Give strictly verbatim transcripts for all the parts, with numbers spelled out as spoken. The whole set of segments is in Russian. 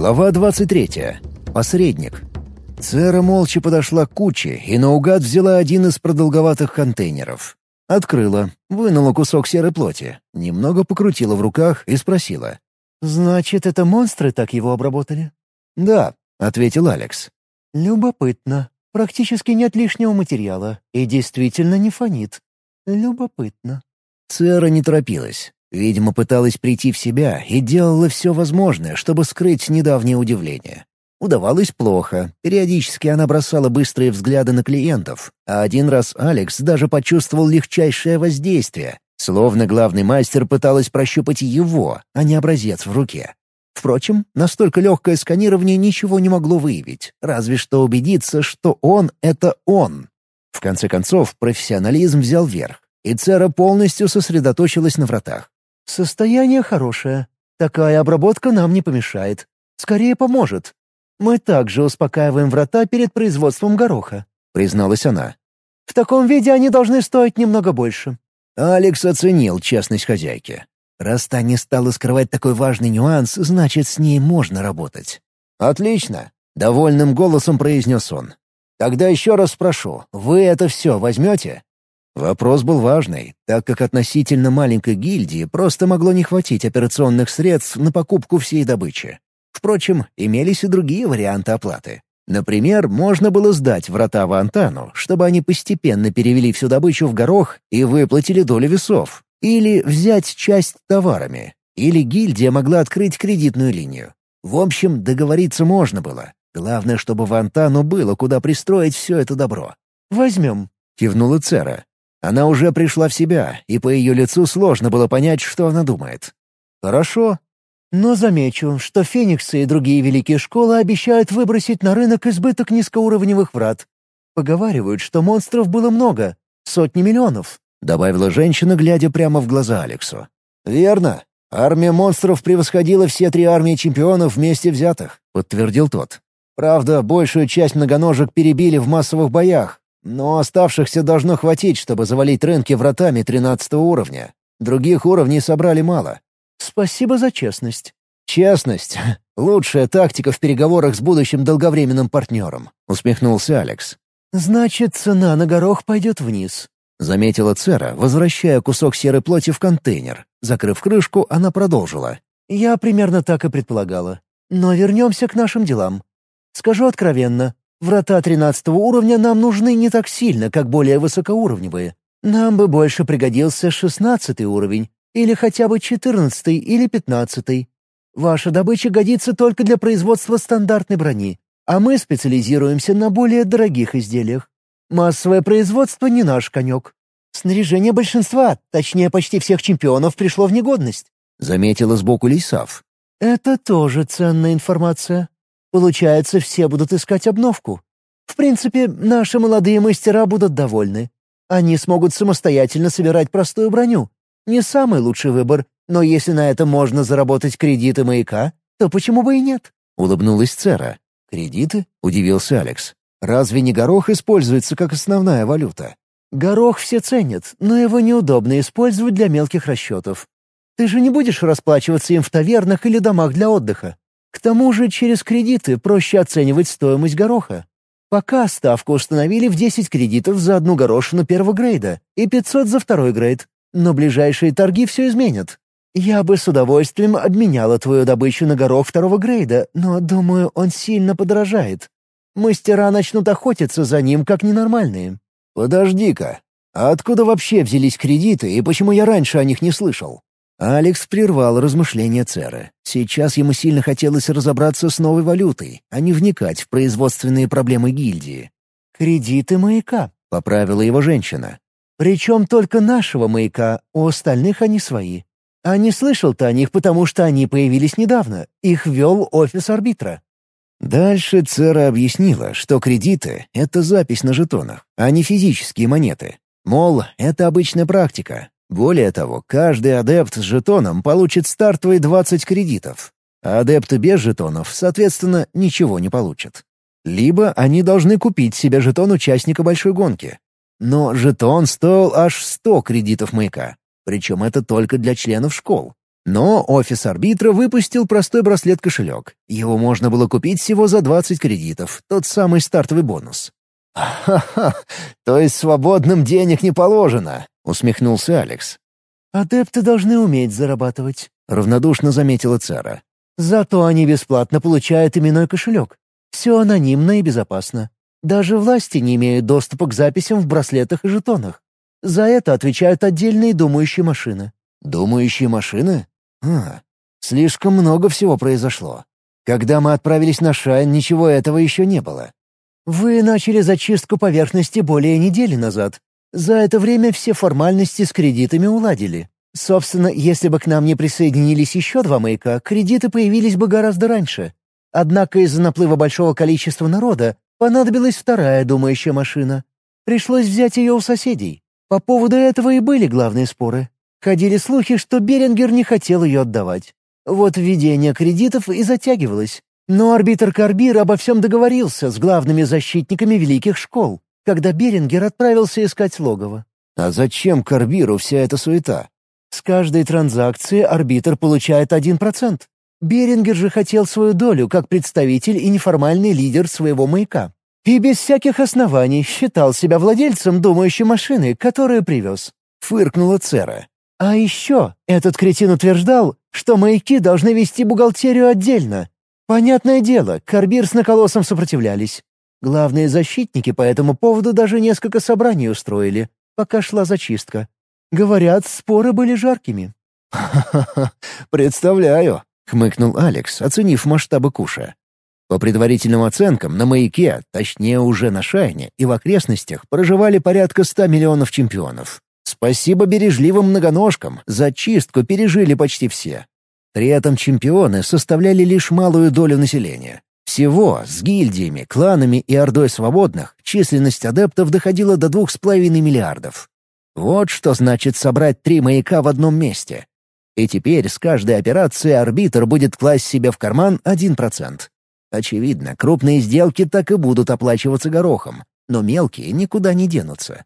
Глава двадцать третья. Посредник. Цера молча подошла к куче и наугад взяла один из продолговатых контейнеров. Открыла, вынула кусок серой плоти, немного покрутила в руках и спросила. «Значит, это монстры так его обработали?» «Да», — ответил Алекс. «Любопытно. Практически нет лишнего материала и действительно не фонит. Любопытно». Цера не торопилась. Видимо, пыталась прийти в себя и делала все возможное, чтобы скрыть недавнее удивление. Удавалось плохо. Периодически она бросала быстрые взгляды на клиентов, а один раз Алекс даже почувствовал легчайшее воздействие, словно главный мастер пыталась прощупать его, а не образец в руке. Впрочем, настолько легкое сканирование ничего не могло выявить, разве что убедиться, что он — это он. В конце концов, профессионализм взял верх, и Цера полностью сосредоточилась на вратах. «Состояние хорошее. Такая обработка нам не помешает. Скорее поможет. Мы также успокаиваем врата перед производством гороха», — призналась она. «В таком виде они должны стоить немного больше». Алекс оценил честность хозяйки. Раз та не стала скрывать такой важный нюанс, значит, с ней можно работать. «Отлично», — довольным голосом произнес он. «Тогда еще раз спрошу, вы это все возьмете?» Вопрос был важный, так как относительно маленькой гильдии просто могло не хватить операционных средств на покупку всей добычи. Впрочем, имелись и другие варианты оплаты. Например, можно было сдать врата Вантану, чтобы они постепенно перевели всю добычу в горох и выплатили долю весов. Или взять часть товарами. Или гильдия могла открыть кредитную линию. В общем, договориться можно было. Главное, чтобы Вантану было куда пристроить все это добро. «Возьмем», — кивнула Цера. Она уже пришла в себя, и по ее лицу сложно было понять, что она думает. «Хорошо». «Но замечу, что фениксы и другие великие школы обещают выбросить на рынок избыток низкоуровневых врат. Поговаривают, что монстров было много, сотни миллионов», — добавила женщина, глядя прямо в глаза Алексу. «Верно. Армия монстров превосходила все три армии чемпионов вместе взятых», — подтвердил тот. «Правда, большую часть многоножек перебили в массовых боях, но оставшихся должно хватить, чтобы завалить рынки вратами тринадцатого уровня. Других уровней собрали мало». «Спасибо за честность». «Честность — лучшая тактика в переговорах с будущим долговременным партнером», — усмехнулся Алекс. «Значит, цена на горох пойдет вниз», — заметила Цера, возвращая кусок серой плоти в контейнер. Закрыв крышку, она продолжила. «Я примерно так и предполагала. Но вернемся к нашим делам. Скажу откровенно, врата тринадцатого уровня нам нужны не так сильно, как более высокоуровневые. Нам бы больше пригодился шестнадцатый уровень, или хотя бы четырнадцатый или пятнадцатый. Ваша добыча годится только для производства стандартной брони, а мы специализируемся на более дорогих изделиях. Массовое производство не наш конек. Снаряжение большинства, точнее почти всех чемпионов, пришло в негодность», — заметила сбоку Лейсав. «Это тоже ценная информация. Получается, все будут искать обновку. В принципе, наши молодые мастера будут довольны. Они смогут самостоятельно собирать простую броню. Не самый лучший выбор, но если на это можно заработать кредиты маяка, то почему бы и нет?» — улыбнулась Цера. «Кредиты?» — удивился Алекс. «Разве не горох используется как основная валюта?» «Горох все ценят, но его неудобно использовать для мелких расчетов. Ты же не будешь расплачиваться им в тавернах или домах для отдыха. К тому же через кредиты проще оценивать стоимость гороха. Пока ставку установили в десять кредитов за одну горошину первого грейда и пятьсот за второй грейд, но ближайшие торги все изменят. Я бы с удовольствием обменяла твою добычу на горох второго грейда, но, думаю, он сильно подорожает. Мастера начнут охотиться за ним как ненормальные». «Подожди-ка, а откуда вообще взялись кредиты и почему я раньше о них не слышал?» Алекс прервал размышления Церы. Сейчас ему сильно хотелось разобраться с новой валютой, а не вникать в производственные проблемы гильдии. «Кредиты маяка», — поправила его женщина. «Причем только нашего маяка, у остальных они свои. А не слышал ты о них, потому что они появились недавно. Их вел офис арбитра». Дальше Цера объяснила, что кредиты — это запись на жетонах, а не физические монеты. Мол, это обычная практика. Более того, каждый адепт с жетоном получит стартовые двадцать кредитов, а адепты без жетонов, соответственно, ничего не получат. Либо они должны купить себе жетон участника большой гонки. Но жетон стоил аж сто кредитов маяка, причем это только для членов школ. Но офис арбитра выпустил простой браслет-кошелек. Его можно было купить всего за двадцать кредитов, тот самый стартовый бонус. «Ха-ха, то есть свободным денег не положено», — усмехнулся Алекс. «Адепты должны уметь зарабатывать», — равнодушно заметила Цера. «Зато они бесплатно получают именной кошелек. Все анонимно и безопасно. Даже власти не имеют доступа к записям в браслетах и жетонах. За это отвечают отдельные думающие машины». «Думающие машины? А, слишком много всего произошло. Когда мы отправились на Шайн, ничего этого еще не было». «Вы начали зачистку поверхности более недели назад. За это время все формальности с кредитами уладили. Собственно, если бы к нам не присоединились еще два маяка, кредиты появились бы гораздо раньше. Однако из-за наплыва большого количества народа понадобилась вторая думающая машина. Пришлось взять ее у соседей. По поводу этого и были главные споры. Ходили слухи, что Берингер не хотел ее отдавать. Вот введение кредитов и затягивалось. Но арбитр Карбир обо всем договорился с главными защитниками великих школ, когда Берингер отправился искать логово. А зачем Карбиру вся эта суета? С каждой транзакции арбитр получает один процент. Берингер же хотел свою долю как представитель и неформальный лидер своего маяка. И без всяких оснований считал себя владельцем думающей машины, которую привез. Фыркнула Цера. А еще этот кретин утверждал, что маяки должны вести бухгалтерию отдельно. Понятное дело, Карбир с Наколосом сопротивлялись. Главные защитники по этому поводу даже несколько собраний устроили, пока шла зачистка. Говорят, споры были жаркими. «Ха-ха-ха, представляю», — хмыкнул Алекс, оценив масштабы куша. По предварительным оценкам, на маяке, точнее уже на Шайне и в окрестностях, проживали порядка ста миллионов чемпионов. Спасибо бережливым многоножкам, зачистку пережили почти все. При этом чемпионы составляли лишь малую долю населения. Всего с гильдиями, кланами и ордой свободных численность адептов доходила до двух с половиной миллиардов. Вот что значит собрать три маяка в одном месте. И теперь с каждой операцией арбитр будет класть себе в карман один процент. Очевидно, крупные сделки так и будут оплачиваться горохом, но мелкие никуда не денутся.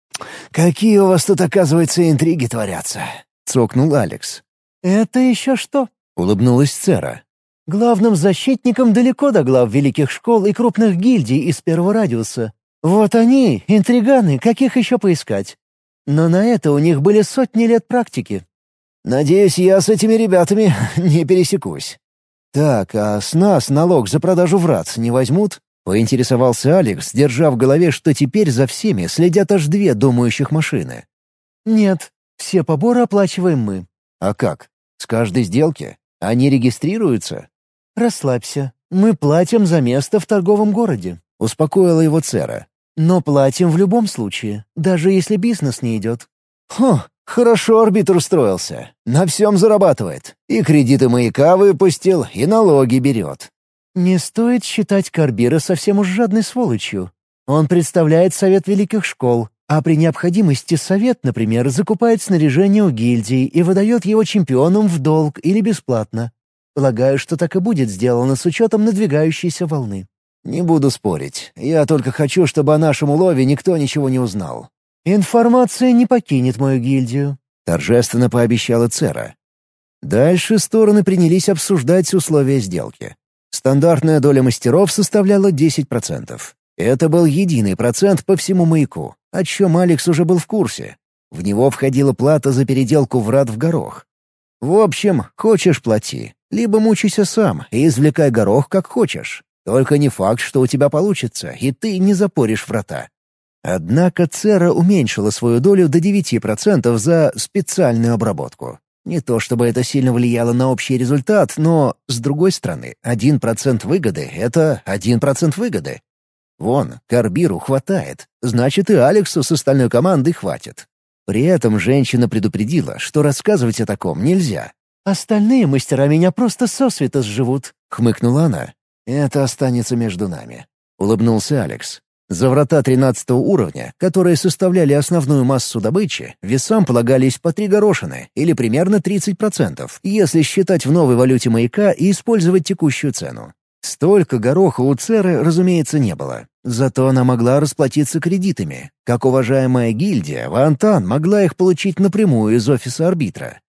«Какие у вас тут, оказывается, интриги творятся?» — цокнул Алекс. «Это еще что?» — улыбнулась Цера. «Главным защитникам далеко до глав великих школ и крупных гильдий из первого радиуса. Вот они, интриганы, каких еще поискать. Но на это у них были сотни лет практики». «Надеюсь, я с этими ребятами не пересекусь». «Так, а с нас налог за продажу врат не возьмут?» — поинтересовался Алекс, держа в голове, что теперь за всеми следят аж две думающих машины. «Нет, все поборы оплачиваем мы». «А как? С каждой сделки? Они регистрируются?» «Расслабься. Мы платим за место в торговом городе», — успокоила его Цера. «Но платим в любом случае, даже если бизнес не идет». «Хм, хорошо арбитр устроился. На всем зарабатывает. И кредиты маяка выпустил, и налоги берет». «Не стоит считать Карбира совсем уж жадной сволочью. Он представляет Совет Великих Школ, а при необходимости Совет, например, закупает снаряжение у гильдии и выдает его чемпионам в долг или бесплатно. Полагаю, что так и будет сделано с учетом надвигающейся волны». «Не буду спорить. Я только хочу, чтобы о нашем улове никто ничего не узнал». «Информация не покинет мою гильдию», — торжественно пообещала Цера. Дальше стороны принялись обсуждать условия сделки. Стандартная доля мастеров составляла десять процентов. Это был единый процент по всему маяку, о чем Алекс уже был в курсе. В него входила плата за переделку врат в горох. В общем, хочешь — плати, либо мучайся сам и извлекай горох как хочешь. Только не факт, что у тебя получится, и ты не запоришь врата. Однако Цера уменьшила свою долю до девяти процентов за специальную обработку. Не то чтобы это сильно влияло на общий результат, но, с другой стороны, один процент выгоды — это один процент выгоды. Вон, Карбиру хватает, значит и Алексу с остальной командой хватит. При этом женщина предупредила, что рассказывать о таком нельзя. «Остальные мастера меня просто сосвета сживут», — хмыкнула она. «Это останется между нами», — улыбнулся Алекс. За врата тринадцатого уровня, которые составляли основную массу добычи, весам полагались по три горошины, или примерно тридцать процентов, если считать в новой валюте маяка и использовать текущую цену. Столько гороха у Церы, разумеется, не было. Зато она могла расплатиться кредитами. Как уважаемая гильдия, Вантан могла их получить напрямую из офиса арбитра.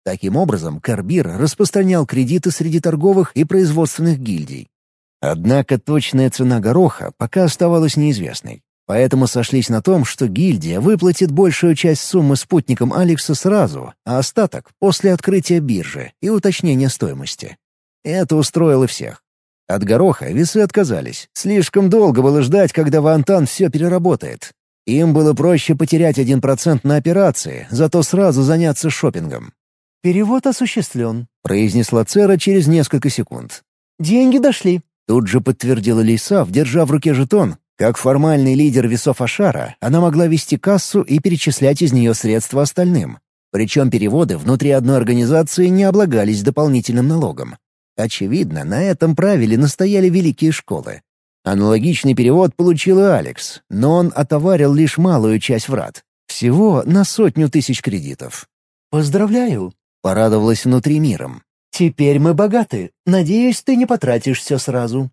Таким образом, Карбир распространял кредиты среди торговых и производственных гильдий. Однако точная цена гороха пока оставалась неизвестной. Поэтому сошлись на том, что гильдия выплатит большую часть суммы спутникам Алекса сразу, а остаток — после открытия биржи и уточнения стоимости. Это устроило всех. От гороха весы отказались. Слишком долго было ждать, когда Вантан все переработает. Им было проще потерять один процент на операции, зато сразу заняться шопингом. «Перевод осуществлен», — произнесла Цера через несколько секунд. «Деньги дошли», — тут же подтвердила Лейсав, держа в руке жетон. Как формальный лидер весов Ашара, она могла вести кассу и перечислять из нее средства остальным. Причем переводы внутри одной организации не облагались дополнительным налогом. Очевидно, на этом правиле настояли великие школы. Аналогичный перевод получил и Алекс, но он отоварил лишь малую часть врат. Всего на сотню тысяч кредитов. «Поздравляю», — порадовалась внутри миром. «Теперь мы богаты. Надеюсь, ты не потратишь все сразу».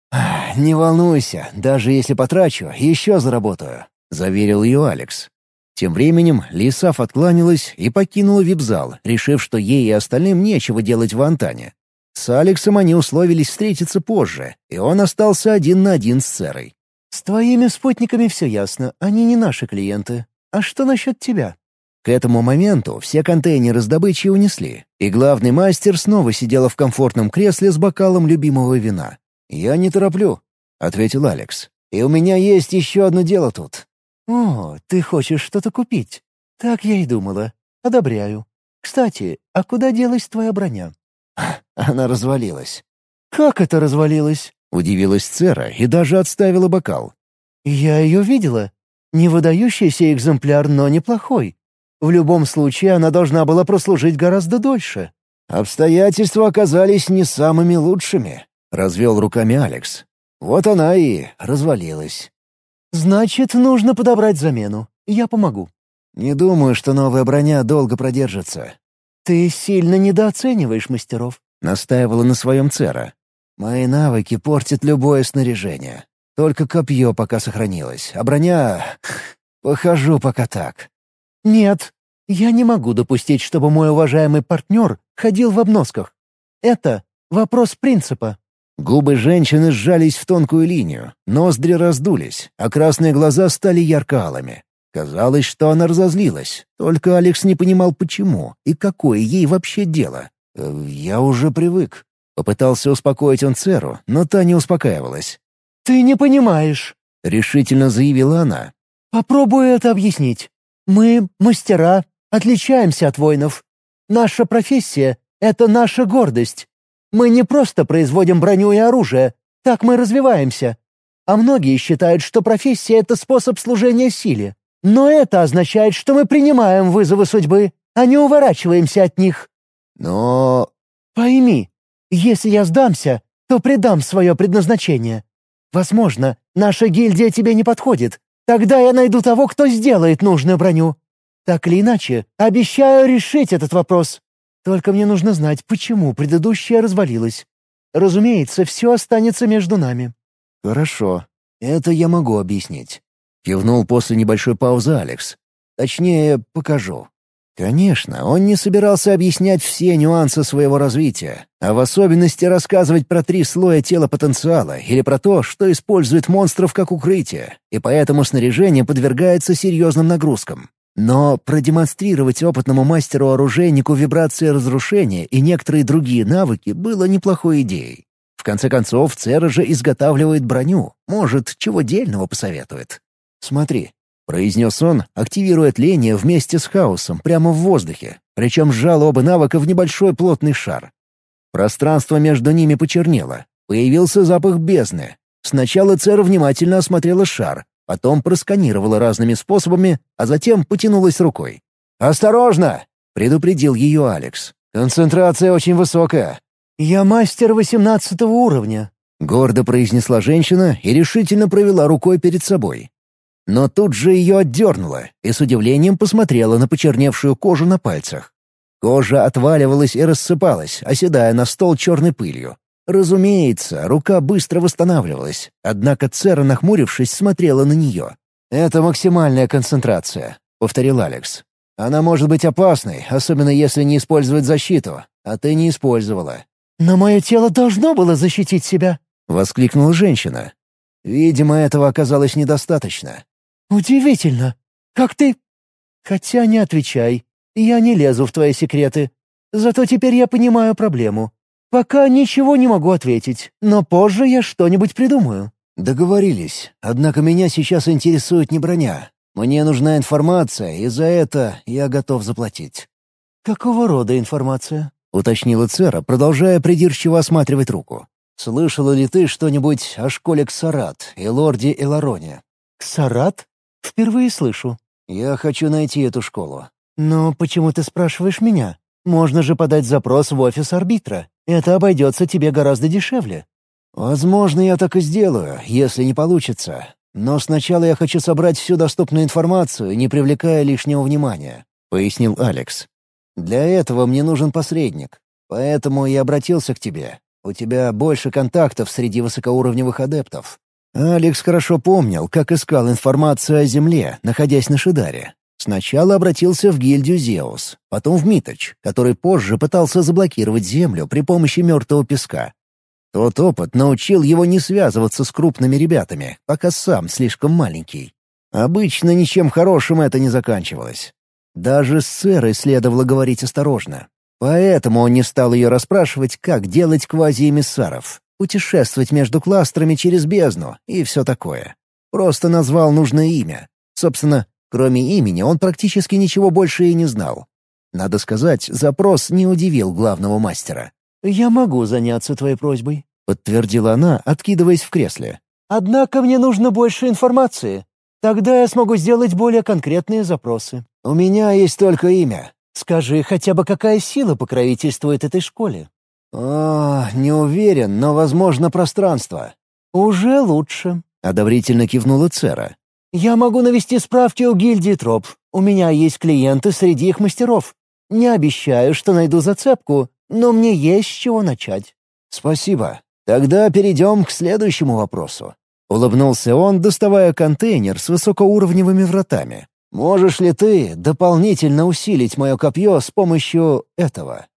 «Не волнуйся, даже если потрачу, еще заработаю», — заверил ее Алекс. Тем временем Лейсав откланялась и покинула вип-зал, решив, что ей и остальным нечего делать в Антане. С Алексом они условились встретиться позже, и он остался один на один с Церой. «С твоими спутниками все ясно, они не наши клиенты. А что насчет тебя?» К этому моменту все контейнеры с добычей унесли, и главный мастер снова сидела в комфортном кресле с бокалом любимого вина. «Я не тороплю», — ответил Алекс. «И у меня есть еще одно дело тут». «О, ты хочешь что-то купить? Так я и думала. Одобряю. Кстати, а куда делась твоя броня?» Она развалилась. «Как это развалилось?» — удивилась Цера и даже отставила бокал. «Я ее видела. Не выдающийся экземпляр, но неплохой. В любом случае она должна была прослужить гораздо дольше». «Обстоятельства оказались не самыми лучшими», — развел руками Алекс. «Вот она и развалилась». «Значит, нужно подобрать замену. Я помогу». «Не думаю, что новая броня долго продержится». «Ты сильно недооцениваешь мастеров», — настаивала на своем Цера. «Мои навыки портят любое снаряжение. Только копье пока сохранилось, а броня... Похожу пока так». «Нет, я не могу допустить, чтобы мой уважаемый партнер ходил в обносках. Это вопрос принципа». Губы женщины сжались в тонкую линию, ноздри раздулись, а красные глаза стали ярко-алыми. Казалось, что она разозлилась, только Алекс не понимал, почему и какое ей вообще дело. «Я уже привык», — попытался успокоить он Церу, но та не успокаивалась. «Ты не понимаешь», — решительно заявила она. «Попробую это объяснить. Мы, мастера, отличаемся от воинов. Наша профессия — это наша гордость. Мы не просто производим броню и оружие, так мы развиваемся. А многие считают, что профессия — это способ служения силе. Но это означает, что мы принимаем вызовы судьбы, а не уворачиваемся от них». «Но...» «Пойми, если я сдамся, то предам свое предназначение. Возможно, наша гильдия тебе не подходит. Тогда я найду того, кто сделает нужную броню. Так или иначе, обещаю решить этот вопрос. Только мне нужно знать, почему предыдущая развалилась. Разумеется, все останется между нами». «Хорошо, это я могу объяснить», — кивнул после небольшой паузы Алекс. «Точнее, покажу». Конечно, он не собирался объяснять все нюансы своего развития, а в особенности рассказывать про три слоя тела потенциала или про то, что использует монстров как укрытие, и поэтому снаряжение подвергается серьезным нагрузкам. Но продемонстрировать опытному мастеру-оружейнику вибрации разрушения и некоторые другие навыки было неплохой идеей. В конце концов, Цера же изготавливает броню, может, чего дельного посоветует. «Смотри», — произнес он, активируя тление вместе с хаосом прямо в воздухе, причем сжал оба навыка в небольшой плотный шар. Пространство между ними почернело. Появился запах бездны. Сначала Цера внимательно осмотрела шар, потом просканировала разными способами, а затем потянулась рукой. «Осторожно!» — предупредил ее Алекс. «Концентрация очень высокая». «Я мастер восемнадцатого уровня», — гордо произнесла женщина и решительно провела рукой перед собой. Но тут же ее отдернуло и с удивлением посмотрела на почерневшую кожу на пальцах. Кожа отваливалась и рассыпалась, оседая на стол черной пылью. Разумеется, рука быстро восстанавливалась, однако Цера, нахмурившись, смотрела на нее. «Это максимальная концентрация», — повторил Алекс. Она может быть опасной, особенно если не использовать защиту, а ты не использовала». «Но мое тело должно было защитить себя», — воскликнула женщина. «Видимо, этого оказалось недостаточно». «Удивительно. Как ты...» «Хотя не отвечай. Я не лезу в твои секреты. Зато теперь я понимаю проблему. Пока ничего не могу ответить, но позже я что-нибудь придумаю». «Договорились. Однако меня сейчас интересует не броня. Мне нужна информация, и за это я готов заплатить». «Какого рода информация?» — уточнила Цера, продолжая придирчиво осматривать руку. «Слышала ли ты что-нибудь о школе Ксарат и лорде Элароне?» «Ксарат? Впервые слышу». «Я хочу найти эту школу». «Но почему ты спрашиваешь меня? Можно же подать запрос в офис арбитра. Это обойдется тебе гораздо дешевле». «Возможно, я так и сделаю, если не получится. Но сначала я хочу собрать всю доступную информацию, не привлекая лишнего внимания», — пояснил Алекс. «Для этого мне нужен посредник. Поэтому я обратился к тебе. У тебя больше контактов среди высокоуровневых адептов». Алекс хорошо помнил, как искал информацию о Земле, находясь на Шидаре. Сначала обратился в гильдию Зеус, потом в Миточ, который позже пытался заблокировать Землю при помощи мертвого песка. Тот опыт научил его не связываться с крупными ребятами, пока сам слишком маленький. Обычно ничем хорошим это не заканчивалось. Даже с Церой следовало говорить осторожно. Поэтому он не стал ее расспрашивать, как делать квази-эмиссаров, путешествовать между кластерами через бездну и все такое. Просто назвал нужное имя. Собственно, кроме имени он практически ничего больше и не знал. Надо сказать, запрос не удивил главного мастера. «Я могу заняться твоей просьбой», — подтвердила она, откидываясь в кресле. «Однако мне нужно больше информации. Тогда я смогу сделать более конкретные запросы». «У меня есть только имя». «Скажи хотя бы, какая сила покровительствует этой школе?» «О, не уверен, но, возможно, пространство». «Уже лучше», — одобрительно кивнула Цера. «Я могу навести справки у гильдии Троп. У меня есть клиенты среди их мастеров. Не обещаю, что найду зацепку, но мне есть с чего начать». «Спасибо. Тогда перейдем к следующему вопросу». Улыбнулся он, доставая контейнер с высокоуровневыми вратами. «Можешь ли ты дополнительно усилить мое копье с помощью этого?»